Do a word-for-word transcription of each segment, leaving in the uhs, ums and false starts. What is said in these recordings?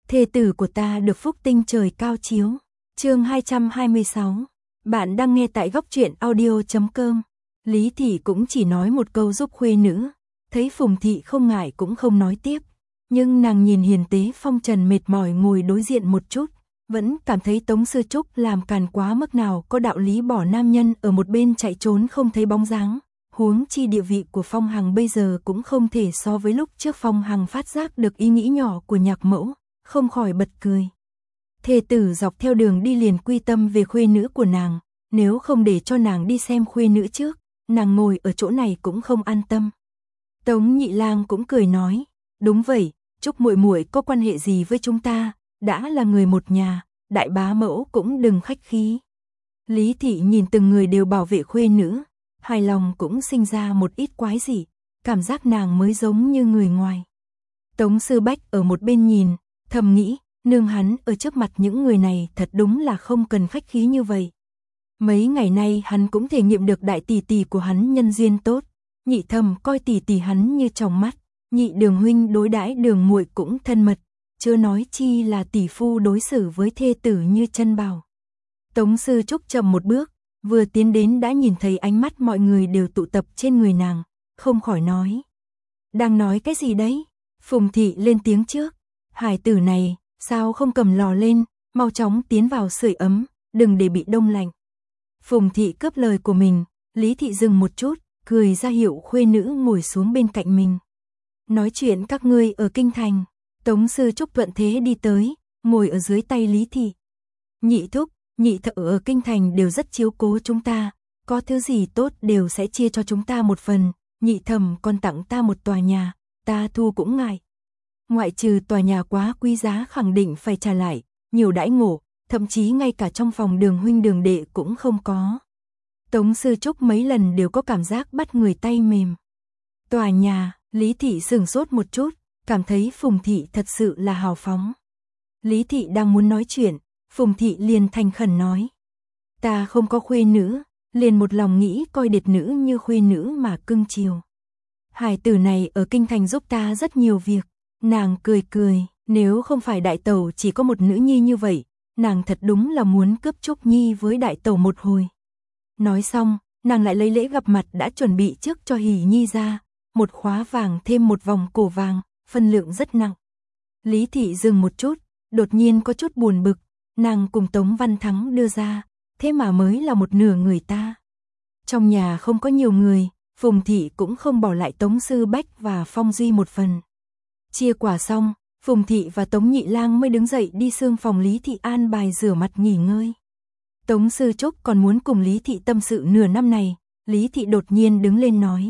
thê tử của ta được phúc tinh trời cao chiếu. Chương hai trăm hai mươi sáu. Bạn đang nghe tại góc truyện audio chấm com. Lý thị cũng chỉ nói một câu giúp khuê nữ, thấy Phùng thị không ngại cũng không nói tiếp, nhưng nàng nhìn hiền tế phong trần mệt mỏi ngồi đối diện một chút, vẫn cảm thấy Tống Sư Trúc làm càn quá mức, nào có đạo lý bỏ nam nhân ở một bên chạy trốn không thấy bóng dáng. Huống chi địa vị của Phong Hằng bây giờ cũng không thể so với lúc trước. Phong Hằng phát giác được ý nghĩ nhỏ của nhạc mẫu, không khỏi bật cười. Thê tử dọc theo đường đi liền quy tâm về khuê nữ của nàng, nếu không để cho nàng đi xem khuê nữ trước, nàng ngồi ở chỗ này cũng không an tâm. Tống Nhị Lang cũng cười nói, đúng vậy, Trúc muội muội có quan hệ gì với chúng ta, đã là người một nhà, đại bá mẫu cũng đừng khách khí. Lý thị nhìn từng người đều bảo vệ khuê nữ, hài lòng cũng sinh ra một ít quái dị, cảm giác nàng mới giống như người ngoài. Tống Sư Bách ở một bên nhìn, thầm nghĩ, nương hắn ở trước mặt những người này thật đúng là không cần khách khí như vậy. Mấy ngày nay hắn cũng thể nghiệm được đại tỷ tỷ của hắn nhân duyên tốt, Nhị Thầm coi tỷ tỷ hắn như trong mắt, Nhị Đường huynh đối đãi Đường muội cũng thân mật, chưa nói chi là tỷ phu đối xử với thê tử như chân bảo. Tống Sư Trúc chậm một bước, vừa tiến đến đã nhìn thấy ánh mắt mọi người đều tụ tập trên người nàng, không khỏi nói. Đang nói cái gì đấy? Phùng thị lên tiếng trước. Hải tử này, sao không cầm lò lên, mau chóng tiến vào sưởi ấm, đừng để bị đông lạnh. Phùng thị cướp lời của mình, Lý thị dừng một chút, cười ra hiệu khuê nữ ngồi xuống bên cạnh mình. Nói chuyện các ngươi ở kinh thành. Tống Sư Trúc thuận thế đi tới, ngồi ở dưới tay Lý thị. Nhị thúc, Nhị thợ ở kinh thành đều rất chiếu cố chúng ta, có thứ gì tốt đều sẽ chia cho chúng ta một phần. Nhị Thầm còn tặng ta một tòa nhà, ta thu cũng ngại. Ngoại trừ tòa nhà quá quý giá khẳng định phải trả lại, nhiều đãi ngộ, thậm chí ngay cả trong phòng Đường huynh Đường đệ cũng không có. Tống Sư Trúc mấy lần đều có cảm giác bắt người tay mềm. Tòa nhà, Lý thị sửng sốt một chút, cảm thấy Phùng thị thật sự là hào phóng. Lý thị đang muốn nói chuyện, Phùng thị liền thành khẩn nói. Ta không có khuê nữ, liền một lòng nghĩ coi đệt nữ như khuê nữ mà cưng chiều. Hải tử này ở kinh thành giúp ta rất nhiều việc. Nàng cười cười, nếu không phải đại tẩu chỉ có một nữ nhi như vậy, nàng thật đúng là muốn cướp Trúc Nhi với đại tẩu một hồi. Nói xong, nàng lại lấy lễ gặp mặt đã chuẩn bị trước cho Hỷ Nhi ra, một khóa vàng thêm một vòng cổ vàng, phân lượng rất nặng. Lý thị dừng một chút, đột nhiên có chút buồn bực, nàng cùng Tống Văn Thắng đưa ra, thế mà mới là một nửa người ta. Trong nhà không có nhiều người, Phùng thị cũng không bỏ lại Tống Sư Bách và Phong Duy một phần. Chia quả xong, Phùng thị và Tống Nhị Lang mới đứng dậy đi xương phòng Lý thị an bài rửa mặt nghỉ ngơi. Tống Sư Trúc còn muốn cùng Lý thị tâm sự nửa năm này, Lý thị đột nhiên đứng lên nói.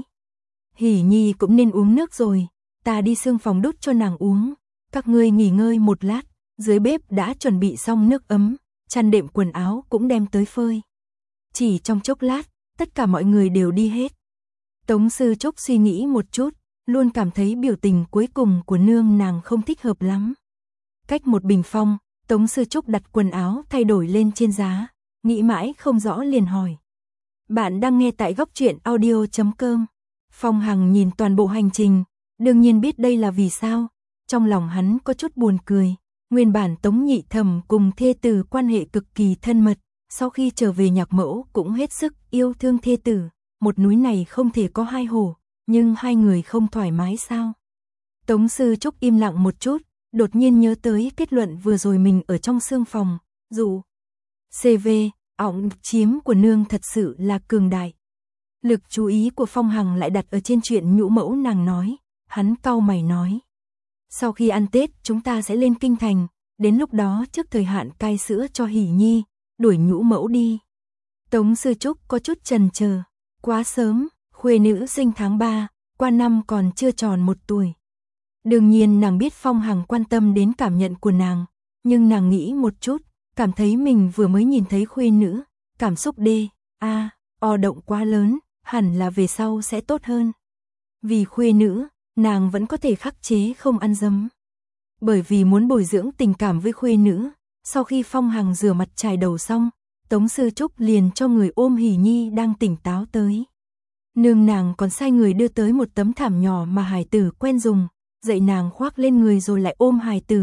Hỷ Nhi cũng nên uống nước rồi, ta đi xương phòng đút cho nàng uống, các ngươi nghỉ ngơi một lát, dưới bếp đã chuẩn bị xong nước ấm, chăn đệm quần áo cũng đem tới phơi. Chỉ trong chốc lát, tất cả mọi người đều đi hết. Tống Sư Trúc suy nghĩ một chút, luôn cảm thấy biểu tình cuối cùng của nương nàng không thích hợp lắm. Cách một bình phong, Tống Sư Trúc đặt quần áo thay đổi lên trên giá, nghĩ mãi không rõ liền hỏi. Bạn đang nghe tại góc truyện audio chấm com. Phong Hằng nhìn toàn bộ hành trình, đương nhiên biết đây là vì sao, trong lòng hắn có chút buồn cười. Nguyên bản Tống Nhị Thầm cùng thê tử quan hệ cực kỳ thân mật, sau khi trở về nhạc mẫu cũng hết sức yêu thương thê tử, một núi này không thể có hai hổ, nhưng hai người không thoải mái sao? Tống Sư Trúc im lặng một chút, đột nhiên nhớ tới kết luận vừa rồi mình ở trong xương phòng, dù xê vê, ọng chiếm của nương thật sự là cường đại. Lực chú ý của Phong Hằng lại đặt ở trên chuyện nhũ mẫu nàng nói, hắn cau mày nói. Sau khi ăn Tết chúng ta sẽ lên kinh thành, đến lúc đó trước thời hạn cai sữa cho Hỷ Nhi, đuổi nhũ mẫu đi. Tống Sư Trúc có chút chần chờ, quá sớm, khuê nữ sinh tháng ba, qua năm còn chưa tròn một tuổi. Đương nhiên nàng biết Phong Hằng quan tâm đến cảm nhận của nàng, nhưng nàng nghĩ một chút, cảm thấy mình vừa mới nhìn thấy khuê nữ, cảm xúc đê, a, o động quá lớn, hẳn là về sau sẽ tốt hơn. Vì khuê nữ, nàng vẫn có thể khắc chế không ăn dấm. Bởi vì muốn bồi dưỡng tình cảm với khuê nữ, sau khi Phong Hằng rửa mặt chải đầu xong, Tống Sư Trúc liền cho người ôm Hỷ Nhi đang tỉnh táo tới. Nương nàng còn sai người đưa tới một tấm thảm nhỏ mà hài tử quen dùng, dạy nàng khoác lên người rồi lại ôm hài tử,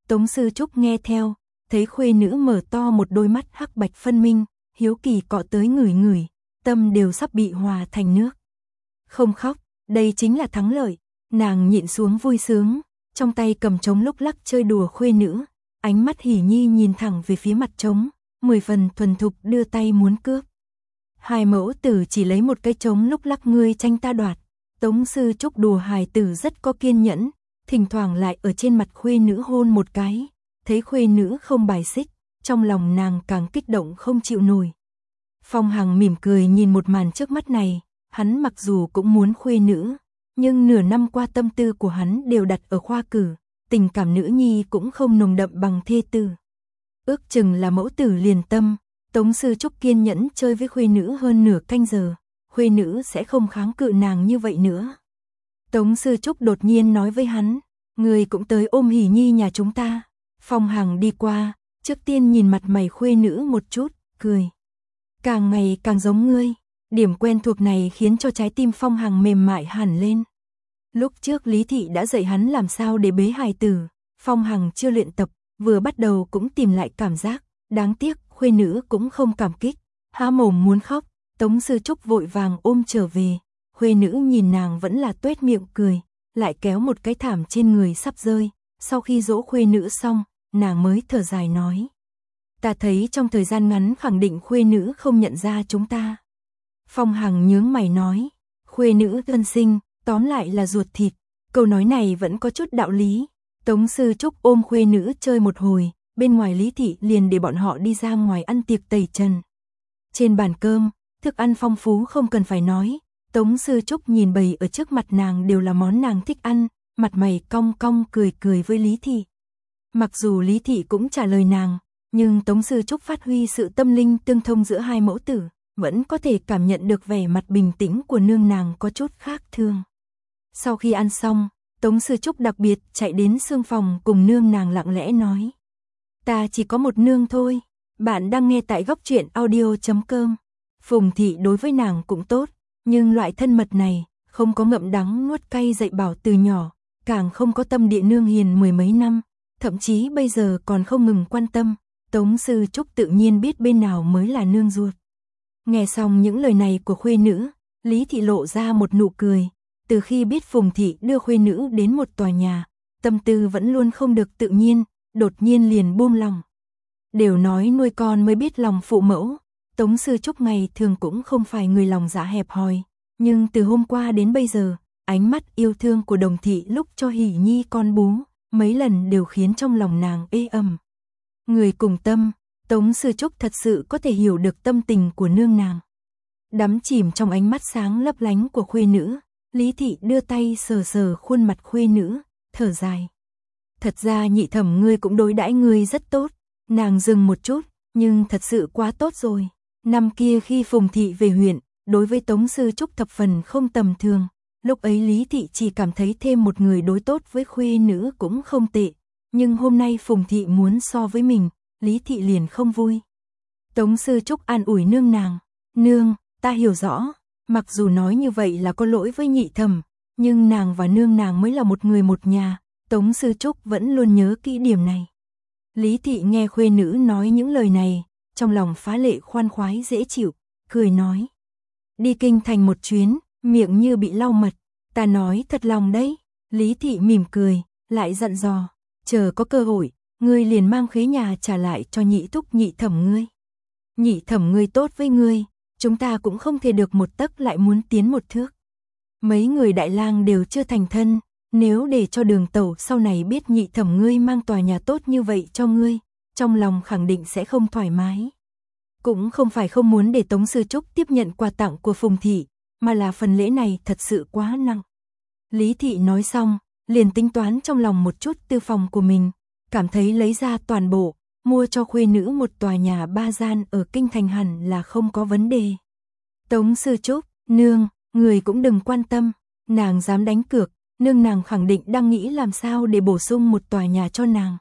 Tống Sư Trúc nghe theo, thấy khuê nữ mở to một đôi mắt hắc bạch phân minh, hiếu kỳ cọ tới ngửi ngửi, tâm đều sắp bị hòa thành nước. Không khóc, đây chính là thắng lợi, nàng nhịn xuống vui sướng, trong tay cầm trống lúc lắc chơi đùa khuê nữ, ánh mắt hỉ nhi nhìn thẳng về phía mặt trống, mười phần thuần thục đưa tay muốn cướp. Hai mẫu tử chỉ lấy một cái trống lúc lắc ngươi tranh ta đoạt, Tống Sư Trúc đùa hài tử rất có kiên nhẫn, thỉnh thoảng lại ở trên mặt khuê nữ hôn một cái, thấy khuê nữ không bài xích, trong lòng nàng càng kích động không chịu nổi. Phong Hằng mỉm cười nhìn một màn trước mắt này, hắn mặc dù cũng muốn khuê nữ, nhưng nửa năm qua tâm tư của hắn đều đặt ở khoa cử, tình cảm nữ nhi cũng không nồng đậm bằng thê tử. Ước chừng là mẫu tử liền tâm, Tống Sư Trúc kiên nhẫn chơi với khuê nữ hơn nửa canh giờ, khuê nữ sẽ không kháng cự nàng như vậy nữa. Tống Sư Trúc đột nhiên nói với hắn, người cũng tới ôm hỉ nhi nhà chúng ta. Phong Hằng đi qua, trước tiên nhìn mặt mày khuê nữ một chút, cười. Càng ngày càng giống ngươi, điểm quen thuộc này khiến cho trái tim Phong Hằng mềm mại hẳn lên. Lúc trước Lý Thị đã dạy hắn làm sao để bế hài tử, Phong Hằng chưa luyện tập, vừa bắt đầu cũng tìm lại cảm giác, đáng tiếc khuê nữ cũng không cảm kích, há mồm muốn khóc, Tống Sư Trúc vội vàng ôm trở về, khuê nữ nhìn nàng vẫn là tuét miệng cười, lại kéo một cái thảm trên người sắp rơi, sau khi dỗ khuê nữ xong, nàng mới thở dài nói. Ta thấy trong thời gian ngắn khẳng định khuê nữ không nhận ra chúng ta. Phong Hằng nhướng mày nói, khuê nữ thân sinh, tóm lại là ruột thịt, câu nói này vẫn có chút đạo lý. Tống Sư Trúc ôm khuê nữ chơi một hồi, bên ngoài Lý Thị liền để bọn họ đi ra ngoài ăn tiệc tẩy trần. Trên bàn cơm, thức ăn phong phú không cần phải nói, Tống Sư Trúc nhìn bày ở trước mặt nàng đều là món nàng thích ăn, mặt mày cong cong cười cười với Lý Thị. Mặc dù Lý Thị cũng trả lời nàng, nhưng Tống Sư Trúc phát huy sự tâm linh tương thông giữa hai mẫu tử, vẫn có thể cảm nhận được vẻ mặt bình tĩnh của nương nàng có chút khác thường. Sau khi ăn xong, Tống Sư Trúc đặc biệt chạy đến xương phòng cùng nương nàng lặng lẽ nói. Ta chỉ có một nương thôi, bạn đang nghe tại góc truyện audio chấm com. Phùng Thị đối với nàng cũng tốt, nhưng loại thân mật này, không có ngậm đắng nuốt cay dạy bảo từ nhỏ, càng không có tâm địa nương hiền mười mấy năm, thậm chí bây giờ còn không ngừng quan tâm, Tống Sư Trúc tự nhiên biết bên nào mới là nương ruột. Nghe xong những lời này của khuê nữ, Lý Thị lộ ra một nụ cười, từ khi biết Phùng Thị đưa khuê nữ đến một tòa nhà, tâm tư vẫn luôn không được tự nhiên, đột nhiên liền buông lòng. Đều nói nuôi con mới biết lòng phụ mẫu, Tống Sư Trúc ngày thường cũng không phải người lòng dạ hẹp hòi, nhưng từ hôm qua đến bây giờ, ánh mắt yêu thương của Đồng Thị lúc cho hỉ nhi con bú, mấy lần đều khiến trong lòng nàng ê ẩm. Người cùng tâm, Tống Sư Trúc thật sự có thể hiểu được tâm tình của nương nàng. Đắm chìm trong ánh mắt sáng lấp lánh của khuê nữ, Lý Thị đưa tay sờ sờ khuôn mặt khuê nữ, thở dài. Thật ra nhị thẩm ngươi cũng đối đãi ngươi rất tốt, nàng dừng một chút, nhưng thật sự quá tốt rồi. Năm kia khi Phùng Thị về huyện, đối với Tống Sư Trúc thập phần không tầm thường, lúc ấy Lý Thị chỉ cảm thấy thêm một người đối tốt với khuê nữ cũng không tệ, nhưng hôm nay Phùng Thị muốn so với mình, Lý Thị liền không vui. Tống Sư Trúc an ủi nương nàng, nương, ta hiểu rõ, mặc dù nói như vậy là có lỗi với nhị thẩm, nhưng nàng và nương nàng mới là một người một nhà, Tống Sư Trúc vẫn luôn nhớ kỹ điểm này. Lý Thị nghe khuê nữ nói những lời này, trong lòng phá lệ khoan khoái dễ chịu, cười nói. Đi kinh thành một chuyến, miệng như bị lau mật, ta nói thật lòng đấy. Lý Thị mỉm cười, lại dặn dò, chờ có cơ hội, ngươi liền mang khế nhà trả lại cho nhị thúc nhị thẩm ngươi. Nhị thẩm ngươi tốt với ngươi, chúng ta cũng không thể được một tấc lại muốn tiến một thước. Mấy người đại lang đều chưa thành thân, nếu để cho Đường Tẩu sau này biết nhị thẩm ngươi mang tòa nhà tốt như vậy cho ngươi, trong lòng khẳng định sẽ không thoải mái. Cũng không phải không muốn để Tống Sư Trúc tiếp nhận quà tặng của Phùng Thị, mà là phần lễ này thật sự quá nặng. Lý Thị nói xong, liền tính toán trong lòng một chút tư phòng của mình, cảm thấy lấy ra toàn bộ, mua cho khuê nữ một tòa nhà ba gian ở kinh thành hẳn là không có vấn đề. Tống Sư Trúc, nương, người cũng đừng quan tâm, nàng dám đánh cược, nương nàng khẳng định đang nghĩ làm sao để bổ sung một tòa nhà cho nàng.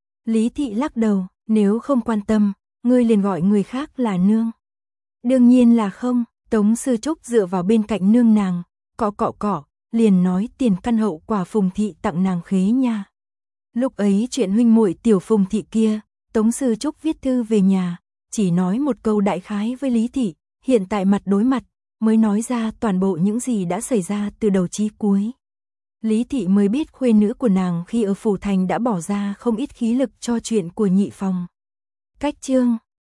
Lý Thị lắc đầu, nếu không quan tâm, ngươi liền gọi người khác là nương. Đương nhiên là không, Tống Sư Trúc dựa vào bên cạnh nương nàng, cọ cọ cọ, liền nói tiền căn hậu quả Phùng Thị tặng nàng khế nha. Lúc ấy chuyện huynh muội Tiểu Phùng thị kia, Tống Sư Trúc viết thư về nhà, chỉ nói một câu đại khái với Lý thị, hiện tại mặt đối mặt, mới nói ra toàn bộ những gì đã xảy ra từ đầu chí cuối. Lý thị mới biết khuê nữ của nàng khi ở phủ thành đã bỏ ra không ít khí lực cho chuyện của nhị phòng. Cách chương